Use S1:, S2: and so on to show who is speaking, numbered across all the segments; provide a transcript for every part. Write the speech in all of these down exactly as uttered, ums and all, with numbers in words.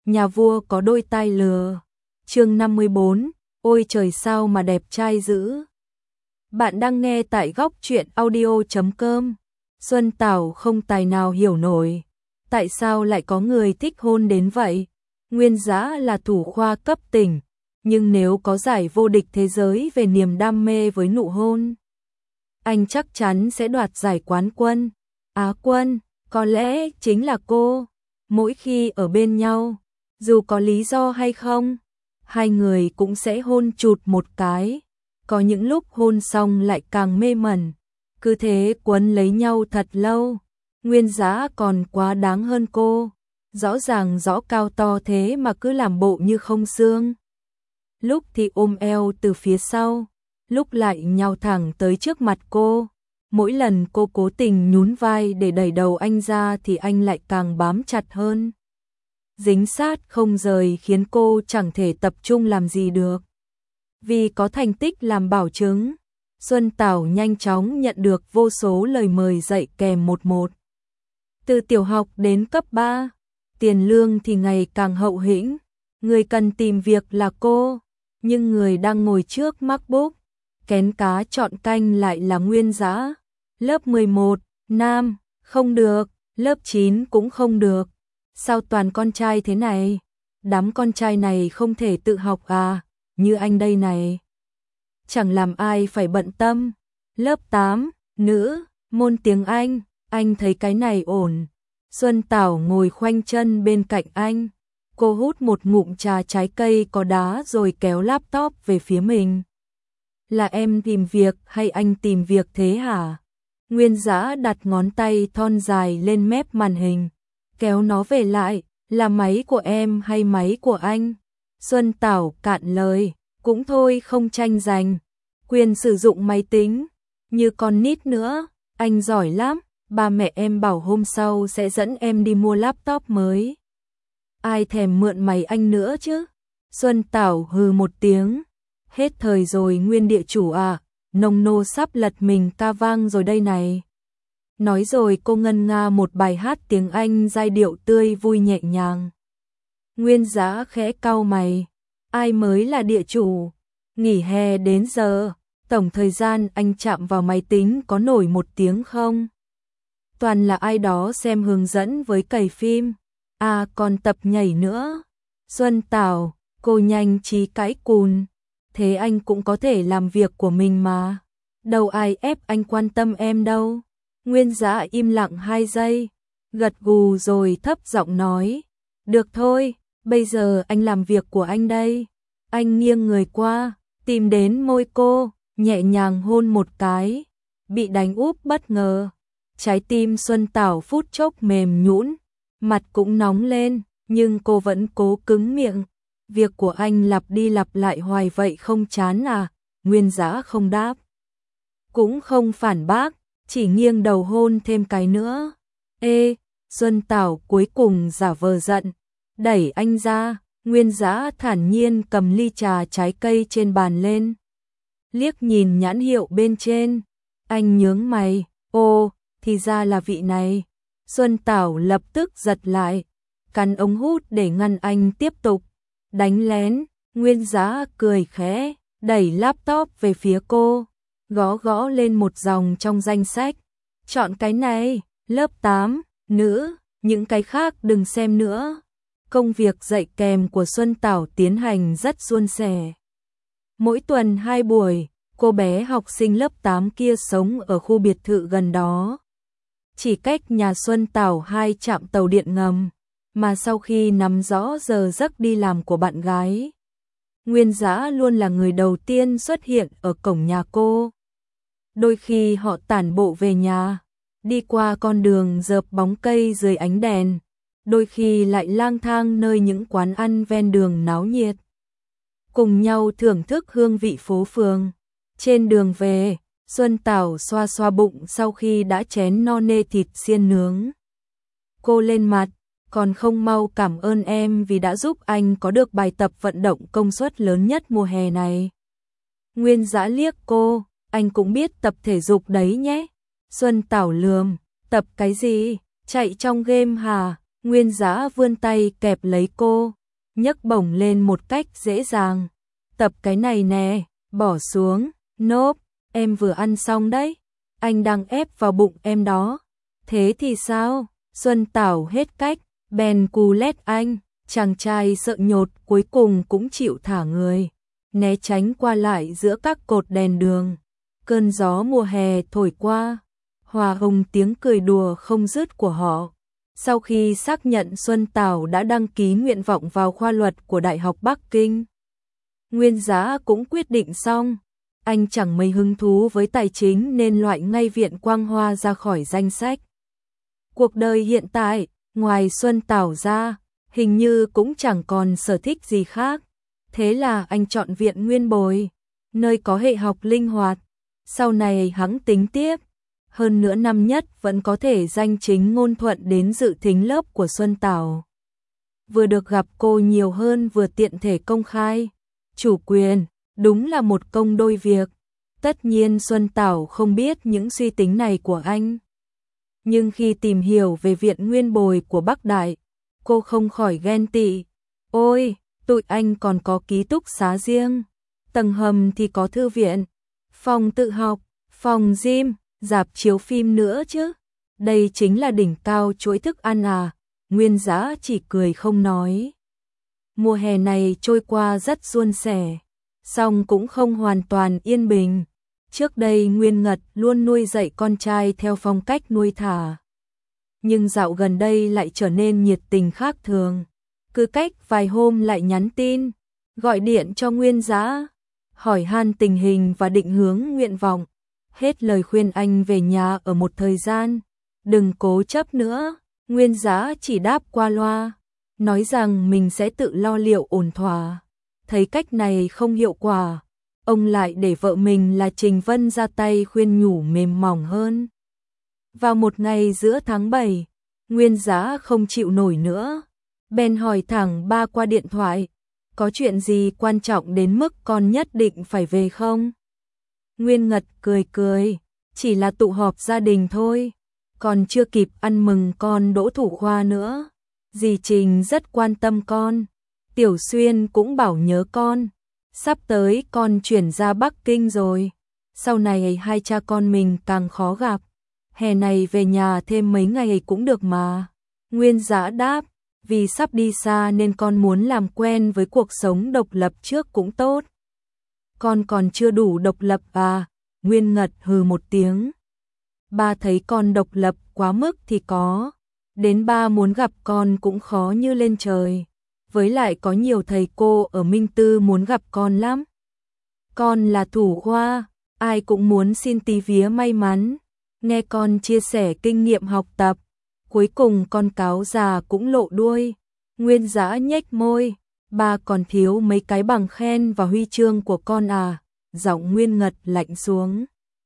S1: nhà vua có đôi tai lừa. Chương năm mươi bốn, ôi trời sao mà đẹp trai dữ. Bạn đang nghe tại góc truyện audio chấm com. Xuân Tảo không tài nào hiểu nổi, tại sao lại có người thích hôn đến vậy. Nguyên Dã là thủ khoa cấp tỉnh, nhưng nếu có giải vô địch thế giới về niềm đam mê với nụ hôn, anh chắc chắn sẽ đoạt giải quán quân. Á quân, có lẽ chính là cô. Mỗi khi ở bên nhau, dù có lý do hay không, hai người cũng sẽ hôn chụt một cái. Có những lúc hôn xong lại càng mê mẩn, cứ thế quấn lấy nhau thật lâu. Nguyên Dã còn quá đáng hơn cô, rõ ràng rõ cao to thế mà cứ làm bộ như không xương. Lúc thì ôm eo từ phía sau, lúc lại nhào thẳng tới trước mặt cô. Mỗi lần cô cố tình nhún vai để đẩy đầu anh ra thì anh lại càng bám chặt hơn, dính sát không rời, khiến cô chẳng thể tập trung làm gì được. Vì có thành tích làm bảo chứng, Xuân Tảo nhanh chóng nhận được vô số lời mời dạy kèm một một. Từ tiểu học đến cấp ba, tiền lương thì ngày càng hậu hĩnh. Người cần tìm việc là cô, nhưng người đang ngồi trước MacBook kén cá chọn canh lại là Nguyên Dã. Lớp mười một, nam, không được, lớp chín cũng không được. Sao toàn con trai thế này? Đám con trai này không thể tự học à, như anh đây này. Chẳng làm ai phải bận tâm. Lớp tám, nữ, môn tiếng Anh, anh thấy cái này ổn. Xuân Tảo ngồi khoanh chân bên cạnh anh. Cô hút một ngụm trà trái cây có đá rồi kéo laptop về phía mình. Là em tìm việc hay anh tìm việc thế hả? Nguyên Dã đặt ngón tay thon dài lên mép màn hình, kéo nó về lại. Là máy của em hay máy của anh? Xuân Tảo cạn lời, cũng thôi không tranh giành. Quyền sử dụng máy tính, như con nít nữa, anh giỏi lắm. Ba mẹ em bảo hôm sau sẽ dẫn em đi mua laptop mới. Ai thèm mượn máy anh nữa chứ? Xuân Tảo hừ một tiếng. Hết thời rồi Nguyên địa chủ à, nông nô sắp lật mình ca vang rồi đây này. Nói rồi cô ngân nga một bài hát tiếng Anh giai điệu tươi vui nhẹ nhàng. Nguyên Dã khẽ cau mày. Ai mới là địa chủ? Nghỉ hè đến giờ, tổng thời gian anh chạm vào máy tính có nổi một tiếng không? Toàn là ai đó xem hướng dẫn với cày phim. À còn tập nhảy nữa. Xuân Tảo, cô nhanh trí cãi cùn. Thế anh cũng có thể làm việc của mình mà. Đâu ai ép anh quan tâm em đâu. Nguyên Dã im lặng hai giây, gật gù rồi thấp giọng nói. Được thôi, bây giờ anh làm việc của anh đây. Anh nghiêng người qua, tìm đến môi cô, nhẹ nhàng hôn một cái. Bị đánh úp bất ngờ. Trái tim Xuân Tảo phút chốc mềm nhũn, mặt cũng nóng lên, nhưng cô vẫn cố cứng miệng. Việc của anh lặp đi lặp lại hoài vậy không chán à? Nguyên Dã không đáp, cũng không phản bác, chỉ nghiêng đầu hôn thêm cái nữa. Ê, Xuân Tảo cuối cùng giả vờ giận, đẩy anh ra. Nguyên Dã thản nhiên cầm ly trà trái cây trên bàn lên, liếc nhìn nhãn hiệu bên trên. Anh nhướng mày, ô, thì ra là vị này. Xuân Tảo lập tức giật lại, cắn ống hút để ngăn anh tiếp tục. Đánh lén, Nguyên Dã cười khẽ, đẩy laptop về phía cô, gõ gõ lên một dòng trong danh sách. Chọn cái này, lớp tám, nữ, những cái khác đừng xem nữa. Công việc dạy kèm của Xuân Tảo tiến hành rất suôn sẻ. Mỗi tuần hai buổi, cô bé học sinh lớp tám kia sống ở khu biệt thự gần đó, chỉ cách nhà Xuân Tảo hai trạm tàu điện ngầm. Mà sau khi nắm rõ giờ giấc đi làm của bạn gái, Nguyên Dã luôn là người đầu tiên xuất hiện ở cổng nhà cô. Đôi khi họ tản bộ về nhà, đi qua con đường rợp bóng cây dưới ánh đèn, đôi khi lại lang thang nơi những quán ăn ven đường náo nhiệt, cùng nhau thưởng thức hương vị phố phường. Trên đường về, Xuân Tảo xoa xoa bụng sau khi đã chén no nê thịt xiên nướng. Cô lên mặt, còn không mau cảm ơn em vì đã giúp anh có được bài tập vận động công suất lớn nhất mùa hè này. Nguyên Dã liếc cô, anh cũng biết tập thể dục đấy nhé. Xuân Tảo lườm, tập cái gì, chạy trong game hả? Nguyên Dã vươn tay kẹp lấy cô, nhấc bổng lên một cách dễ dàng. Tập cái này nè, bỏ xuống, nốp, em vừa ăn xong đấy, anh đang ép vào bụng em đó. Thế thì sao? Xuân Tảo hết cách, bèn cù lét anh, chàng trai sợ nhột cuối cùng cũng chịu thả người, né tránh qua lại giữa các cột đèn đường. Cơn gió mùa hè thổi qua, hòa hồng tiếng cười đùa không dứt của họ. Sau khi xác nhận Xuân Tảo đã đăng ký nguyện vọng vào khoa luật của Đại học Bắc Kinh, Nguyên Giá cũng quyết định xong. Anh chẳng mấy hứng thú với tài chính nên loại ngay Viện Quang Hoa ra khỏi danh sách. Cuộc đời hiện tại, ngoài Xuân Tảo ra, hình như cũng chẳng còn sở thích gì khác. Thế là anh chọn Viện Nguyên Bồi, nơi có hệ học linh hoạt. Sau này hắn tính tiếp, hơn nửa năm nhất vẫn có thể danh chính ngôn thuận đến dự thính lớp của Xuân Tảo. Vừa được gặp cô nhiều hơn vừa tiện thể công khai chủ quyền, đúng là một công đôi việc. Tất nhiên Xuân Tảo không biết những suy tính này của anh. Nhưng khi tìm hiểu về Viện Nguyên Bồi của Bắc Đại, cô không khỏi ghen tị. Ôi, tụi anh còn có ký túc xá riêng, tầng hầm thì có thư viện, phòng tự học, phòng gym, rạp chiếu phim nữa chứ. Đây chính là đỉnh cao chuỗi thức ăn à. Nguyên Giá chỉ cười không nói. Mùa hè này trôi qua rất suôn sẻ, song cũng không hoàn toàn yên bình. Trước đây Nguyên Ngật luôn nuôi dạy con trai theo phong cách nuôi thả, nhưng dạo gần đây lại trở nên nhiệt tình khác thường. Cứ cách vài hôm lại nhắn tin, gọi điện cho Nguyên Giá, hỏi han tình hình và định hướng nguyện vọng. Hết lời khuyên anh về nhà ở một thời gian, đừng cố chấp nữa. Nguyên Giá chỉ đáp qua loa, nói rằng mình sẽ tự lo liệu ổn thỏa. Thấy cách này không hiệu quả, ông lại để vợ mình là Trình Vân ra tay khuyên nhủ mềm mỏng hơn. Vào một ngày giữa tháng bảy, Nguyên Giá không chịu nổi nữa, bèn hỏi thẳng ba qua điện thoại, có chuyện gì quan trọng đến mức con nhất định phải về không? Nguyên Ngật cười cười, chỉ là tụ họp gia đình thôi, còn chưa kịp ăn mừng con đỗ thủ khoa nữa. Dì Trình rất quan tâm con, Tiểu Xuyên cũng bảo nhớ con, sắp tới con chuyển ra Bắc Kinh rồi, sau này hai cha con mình càng khó gặp, hè này về nhà thêm mấy ngày cũng được mà. Nguyên Giá đáp, vì sắp đi xa nên con muốn làm quen với cuộc sống độc lập trước cũng tốt. Con còn chưa đủ độc lập à? Nguyên Ngật hừ một tiếng. Ba thấy con độc lập quá mức thì có, đến ba muốn gặp con cũng khó như lên trời. Với lại có nhiều thầy cô ở Minh Tư muốn gặp con lắm. Con là thủ khoa, ai cũng muốn xin tí vía may mắn. Nghe con chia sẻ kinh nghiệm học tập, cuối cùng con cáo già cũng lộ đuôi. Nguyên Giá nhếch môi, ba còn thiếu mấy cái bằng khen và huy chương của con à? Giọng Nguyên Ngật lạnh xuống.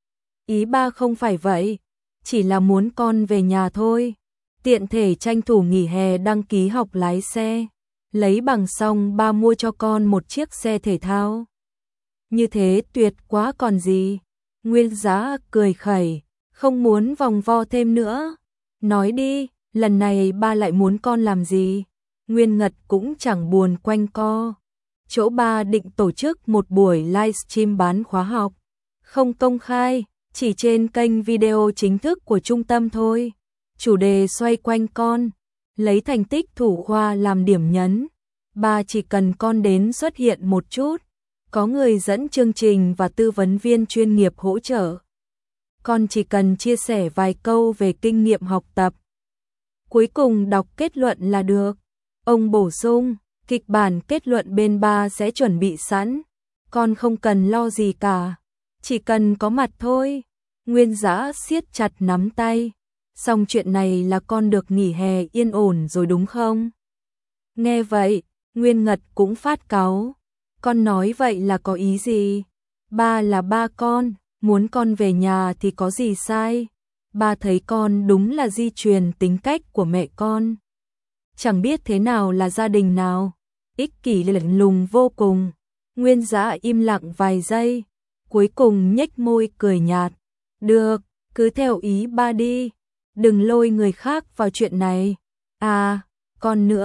S1: Ý ba không phải vậy, chỉ là muốn con về nhà thôi. Tiện thể tranh thủ nghỉ hè đăng ký học lái xe, lấy bằng xong ba mua cho con một chiếc xe thể thao. Như thế tuyệt quá còn gì. Nguyên Giá cười khẩy, không muốn vòng vo thêm nữa. Nói đi, lần này ba lại muốn con làm gì? Nguyên Ngật cũng chẳng buồn quanh co. Chỗ ba định tổ chức một buổi livestream bán khóa học, không công khai, chỉ trên kênh video chính thức của trung tâm thôi. Chủ đề xoay quanh con, lấy thành tích thủ khoa làm điểm nhấn. Ba chỉ cần con đến xuất hiện một chút, có người dẫn chương trình và tư vấn viên chuyên nghiệp hỗ trợ. Con chỉ cần chia sẻ vài câu về kinh nghiệm học tập, cuối cùng đọc kết luận là được. Ông bổ sung, kịch bản kết luận bên ba sẽ chuẩn bị sẵn, con không cần lo gì cả, chỉ cần có mặt thôi. Nguyên Giá siết chặt nắm tay, xong chuyện này là con được nghỉ hè yên ổn rồi đúng không? Nghe vậy, Nguyên Ngật cũng phát cáu, con nói vậy là có ý gì? Ba là ba con, muốn con về nhà thì có gì sai? Ba thấy con đúng là di truyền tính cách của mẹ con, chẳng biết thế nào là gia đình nào, ích kỷ lạnh lùng vô cùng. Nguyên Giá im lặng vài giây, cuối cùng nhếch môi cười nhạt, được, cứ theo ý ba đi, đừng lôi người khác vào chuyện này. À, còn nữa,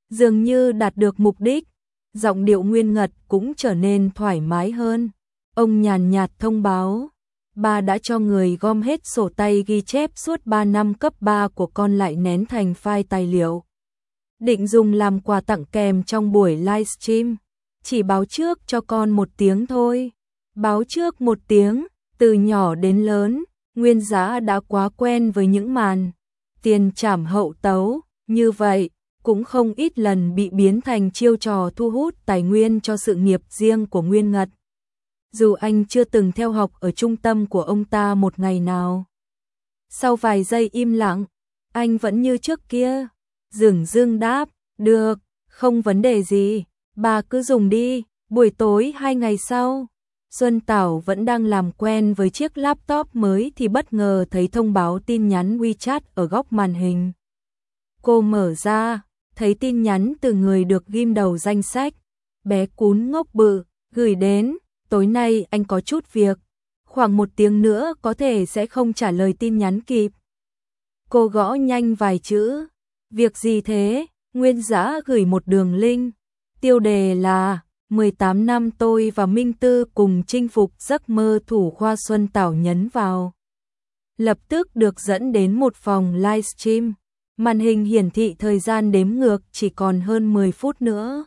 S1: Dường như đạt được mục đích, giọng điệu Nguyên Ngật cũng trở nên thoải mái hơn. Ông nhàn nhạt thông báo, ba đã cho người gom hết sổ tay ghi chép suốt ba năm cấp ba của con lại nén thành file tài liệu. Định dùng làm quà tặng kèm trong buổi livestream. Chỉ báo trước cho con một tiếng thôi. Báo trước một tiếng, từ nhỏ đến lớn, Nguyên Dã đã quá quen với những màn tiền trảm hậu tấu, như vậy, cũng không ít lần bị biến thành chiêu trò thu hút tài nguyên cho sự nghiệp riêng của Nguyên Ngật. Dù anh chưa từng theo học ở trung tâm của ông ta một ngày nào. Sau vài giây im lặng, anh vẫn như trước kia, dửng dưng đáp, được, không vấn đề gì, bà cứ dùng đi. Buổi tối hai ngày sau, Xuân Tảo vẫn đang làm quen với chiếc laptop mới thì bất ngờ thấy thông báo tin nhắn WeChat ở góc màn hình. Cô mở ra, thấy tin nhắn từ người được ghim đầu danh sách, bé cún ngốc bự, gửi đến, tối nay anh có chút việc, khoảng một tiếng nữa có thể sẽ không trả lời tin nhắn kịp. Cô gõ nhanh vài chữ, việc gì thế? Nguyên Dã gửi một đường link, tiêu đề là mười tám năm tôi và Minh Tư cùng chinh phục giấc mơ thủ khoa. Xuân Tảo nhấn vào. Lập tức được dẫn đến một phòng livestream. Màn hình hiển thị thời gian đếm ngược chỉ còn hơn mười phút nữa.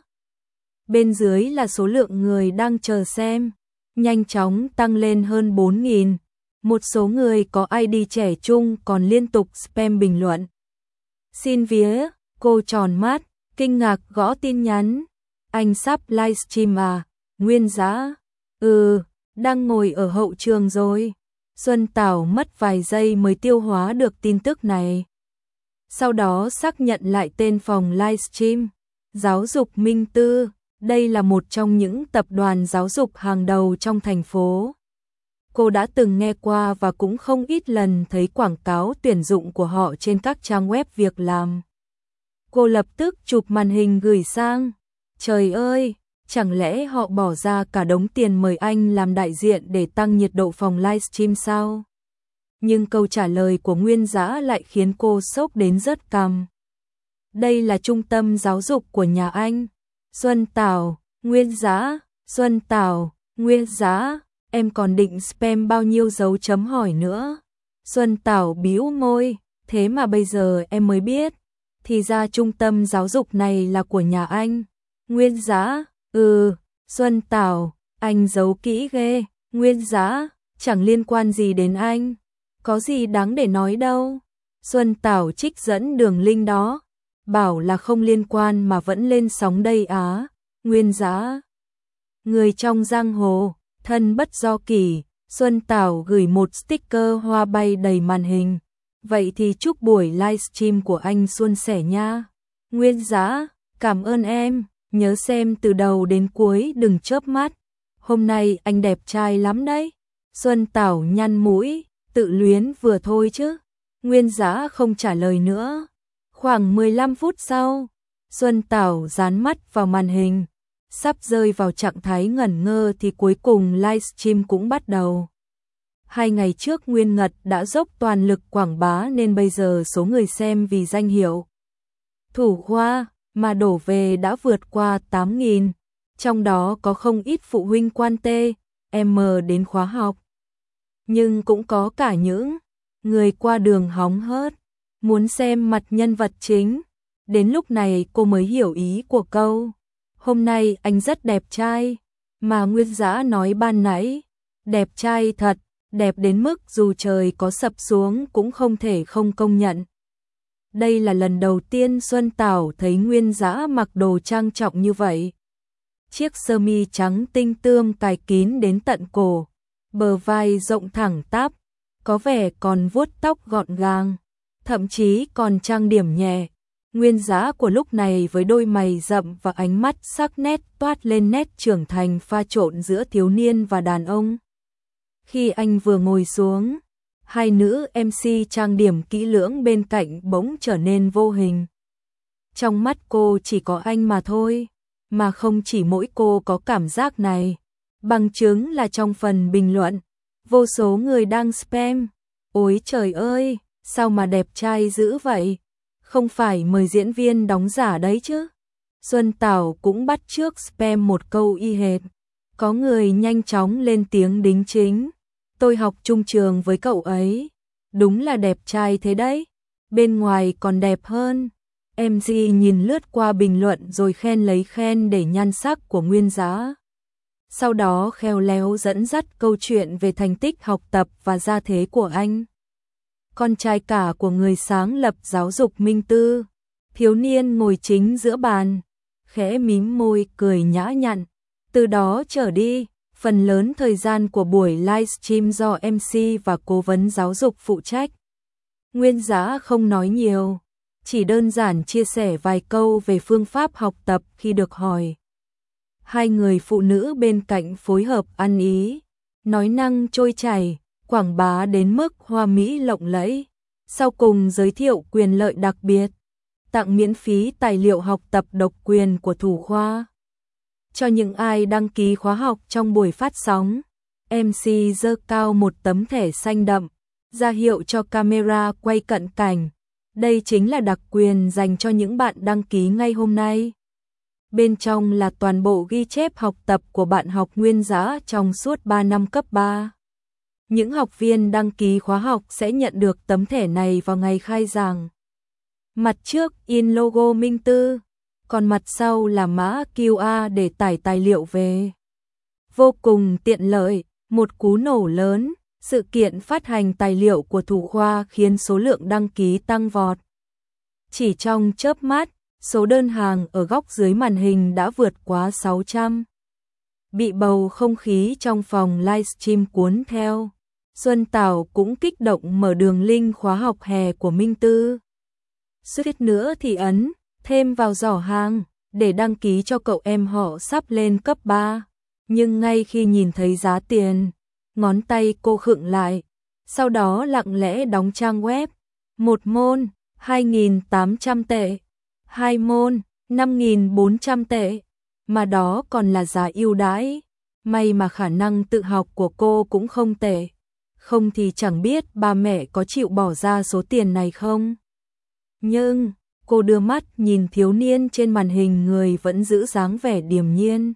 S1: Bên dưới là số lượng người đang chờ xem, nhanh chóng tăng lên hơn bốn nghìn. Một số người có i đê trẻ trung còn liên tục spam bình luận. Xin vía, cô tròn mắt, kinh ngạc gõ tin nhắn. Anh sắp livestream à? Nguyên Dã, ừ, đang ngồi ở hậu trường rồi. Xuân Tảo mất vài giây mới tiêu hóa được tin tức này. Sau đó xác nhận lại tên phòng livestream, Giáo dục Minh Tư. Đây là một trong những tập đoàn giáo dục hàng đầu trong thành phố. Cô đã từng nghe qua và cũng không ít lần thấy quảng cáo tuyển dụng của họ trên các trang web việc làm. Cô lập tức chụp màn hình gửi sang. Trời ơi, chẳng lẽ họ bỏ ra cả đống tiền mời anh làm đại diện để tăng nhiệt độ phòng livestream sao? Nhưng câu trả lời của Nguyên Dã lại khiến cô sốc đến rớt cằm. Đây là trung tâm giáo dục của nhà anh. Xuân Tảo, Nguyên Dã, Xuân Tảo, Nguyên Dã, em còn định spam bao nhiêu dấu chấm hỏi nữa. Xuân Tảo bĩu môi, thế mà bây giờ em mới biết. Thì ra trung tâm giáo dục này là của nhà anh. Nguyên Dã, ừ, Xuân Tảo, anh giấu kỹ ghê. Nguyên Dã, chẳng liên quan gì đến anh. Có gì đáng để nói đâu. Xuân Tảo trích dẫn đường link đó. Bảo là không liên quan mà vẫn lên sóng đây á. Nguyên Dã, người trong giang hồ, thân bất do kỷ. Xuân Tảo gửi một sticker hoa bay đầy màn hình. Vậy thì chúc buổi livestream của anh suôn sẻ nha. Nguyên Dã, cảm ơn em. Nhớ xem từ đầu đến cuối đừng chớp mắt. Hôm nay anh đẹp trai lắm đấy. Xuân Tảo nhăn mũi, tự luyến vừa thôi chứ. Nguyên Dã không trả lời nữa. Khoảng mười lăm phút sau, Xuân Tảo dán mắt vào màn hình. Sắp rơi vào trạng thái ngẩn ngơ thì cuối cùng livestream cũng bắt đầu. Hai ngày trước Nguyên Ngật đã dốc toàn lực quảng bá nên bây giờ số người xem vì danh hiệu thủ khoa mà đổ về đã vượt qua tám nghìn. Trong đó có không ít phụ huynh quan tê, em đến khóa học. Nhưng cũng có cả những người qua đường hóng hớt, muốn xem mặt nhân vật chính. Đến lúc này cô mới hiểu ý của câu hôm nay anh rất đẹp trai mà Nguyên Dã nói ban nãy. Đẹp trai thật, đẹp đến mức dù trời có sập xuống cũng không thể không công nhận. Đây là lần đầu tiên Xuân Tảo thấy Nguyên Dã mặc đồ trang trọng như vậy. Chiếc sơ mi trắng tinh tươm cài kín đến tận cổ, bờ vai rộng thẳng tắp, có vẻ còn vuốt tóc gọn gàng, thậm chí còn trang điểm nhẹ. Nguyên Dã của lúc này với đôi mày rậm và ánh mắt sắc nét toát lên nét trưởng thành pha trộn giữa thiếu niên và đàn ông. Khi anh vừa ngồi xuống, hai nữ em xê trang điểm kỹ lưỡng bên cạnh bỗng trở nên vô hình. Trong mắt cô chỉ có anh mà thôi, mà không chỉ mỗi cô có cảm giác này. Bằng chứng là trong phần bình luận, vô số người đang spam. Ôi trời ơi, sao mà đẹp trai dữ vậy? Không phải mời diễn viên đóng giả đấy chứ? Xuân Tảo cũng bắt chước spam một câu y hệt. Có người nhanh chóng lên tiếng đính chính. Tôi học chung trường với cậu ấy. Đúng là đẹp trai thế đấy. Bên ngoài còn đẹp hơn. em xê nhìn lướt qua bình luận rồi khen lấy khen để nhan sắc của Nguyên Giá. Sau đó khéo léo dẫn dắt câu chuyện về thành tích học tập và gia thế của anh. Con trai cả của người sáng lập giáo dục Minh Tư. Thiếu niên ngồi chính giữa bàn, khẽ mím môi cười nhã nhặn. Từ đó trở đi, phần lớn thời gian của buổi livestream do em xê và cố vấn giáo dục phụ trách. Nguyên Giá không nói nhiều, chỉ đơn giản chia sẻ vài câu về phương pháp học tập khi được hỏi. Hai người phụ nữ bên cạnh phối hợp ăn ý, nói năng trôi chảy, quảng bá đến mức hoa mỹ lộng lẫy. Sau cùng giới thiệu quyền lợi đặc biệt, tặng miễn phí tài liệu học tập độc quyền của thủ khoa cho những ai đăng ký khóa học trong buổi phát sóng. em xê giơ cao một tấm thẻ xanh đậm, ra hiệu cho camera quay cận cảnh. Đây chính là đặc quyền dành cho những bạn đăng ký ngay hôm nay. Bên trong là toàn bộ ghi chép học tập của bạn học Nguyên Giá trong suốt ba năm cấp ba. Những học viên đăng ký khóa học sẽ nhận được tấm thẻ này vào ngày khai giảng. Mặt trước in logo Minh Tư, còn mặt sau là mã quy rờ để tải tài liệu về. Vô cùng tiện lợi, một cú nổ lớn, sự kiện phát hành tài liệu của thủ khoa khiến số lượng đăng ký tăng vọt. Chỉ trong chớp mắt, số đơn hàng ở góc dưới màn hình đã vượt quá sáu trăm. Bị bầu không khí trong phòng livestream cuốn theo, Xuân Tảo cũng kích động mở đường link khóa học hè của Minh Tư. Suýt nữa thì ấn thêm vào giỏ hàng để đăng ký cho cậu em họ sắp lên cấp ba. Nhưng ngay khi nhìn thấy giá tiền, ngón tay cô khựng lại, sau đó lặng lẽ đóng trang web. Một môn, hai nghìn tám trăm tệ, hai môn, năm nghìn bốn trăm tệ, mà đó còn là giá ưu đãi. May mà khả năng tự học của cô cũng không tệ, không thì chẳng biết ba mẹ có chịu bỏ ra số tiền này không. Nhưng, cô đưa mắt nhìn thiếu niên trên màn hình, người vẫn giữ dáng vẻ điềm nhiên,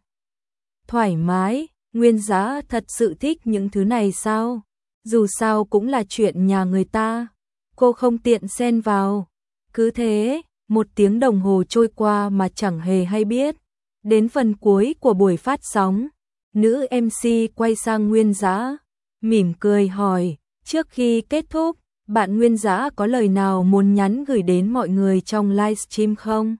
S1: thoải mái. Nguyên Giá thật sự thích những thứ này sao? Dù sao cũng là chuyện nhà người ta, cô không tiện xen vào. Cứ thế, một tiếng đồng hồ trôi qua mà chẳng hề hay biết. Đến phần cuối của buổi phát sóng, nữ em xê quay sang Nguyên Giá, mỉm cười hỏi, trước khi kết thúc, bạn Nguyên Giá có lời nào muốn nhắn gửi đến mọi người trong livestream không?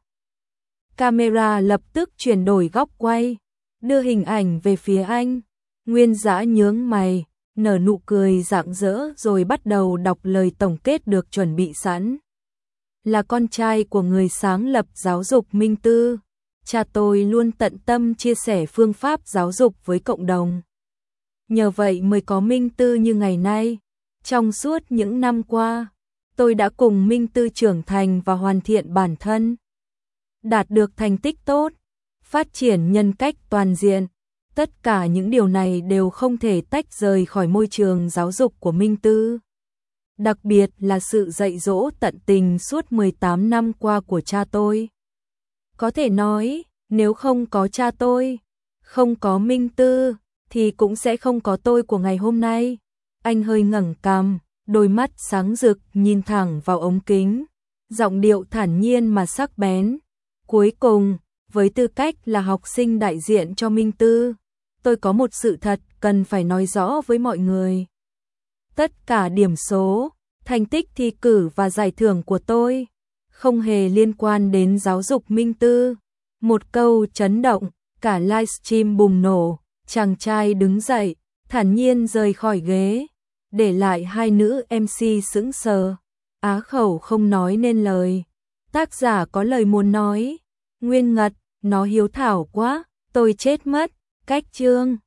S1: Camera lập tức chuyển đổi góc quay, đưa hình ảnh về phía anh. Nguyên Giá nhướng mày, nở nụ cười rạng rỡ rồi bắt đầu đọc lời tổng kết được chuẩn bị sẵn. Là con trai của người sáng lập giáo dục Minh Tư, cha tôi luôn tận tâm chia sẻ phương pháp giáo dục với cộng đồng. Nhờ vậy mới có Minh Tư như ngày nay. Trong suốt những năm qua, tôi đã cùng Minh Tư trưởng thành và hoàn thiện bản thân, đạt được thành tích tốt, phát triển nhân cách toàn diện. Tất cả những điều này đều không thể tách rời khỏi môi trường giáo dục của Minh Tư. Đặc biệt là sự dạy dỗ tận tình suốt mười tám năm qua của cha tôi. Có thể nói, nếu không có cha tôi, không có Minh Tư, thì cũng sẽ không có tôi của ngày hôm nay. Anh hơi ngẩng cằm, đôi mắt sáng rực nhìn thẳng vào ống kính, giọng điệu thản nhiên mà sắc bén. Cuối cùng, với tư cách là học sinh đại diện cho Minh Tư, tôi có một sự thật cần phải nói rõ với mọi người. Tất cả điểm số, thành tích thi cử và giải thưởng của tôi không hề liên quan đến giáo dục Minh Tư. Một câu chấn động, cả livestream bùng nổ, chàng trai đứng dậy, thản nhiên rời khỏi ghế, để lại hai nữ em xê sững sờ, á khẩu không nói nên lời. Tác giả có lời muốn nói, Nguyên Ngật, nó hiếu thảo quá, tôi chết mất. Cách chương